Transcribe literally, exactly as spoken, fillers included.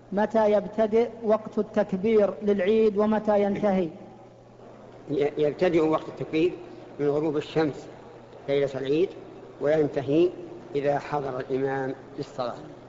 متى يبتدئ وقت التكبير للعيد ومتى ينتهي؟ يبتدئ وقت التكبير من غروب الشمس ليلة العيد، وينتهي إذا حضر الإمام للصلاة.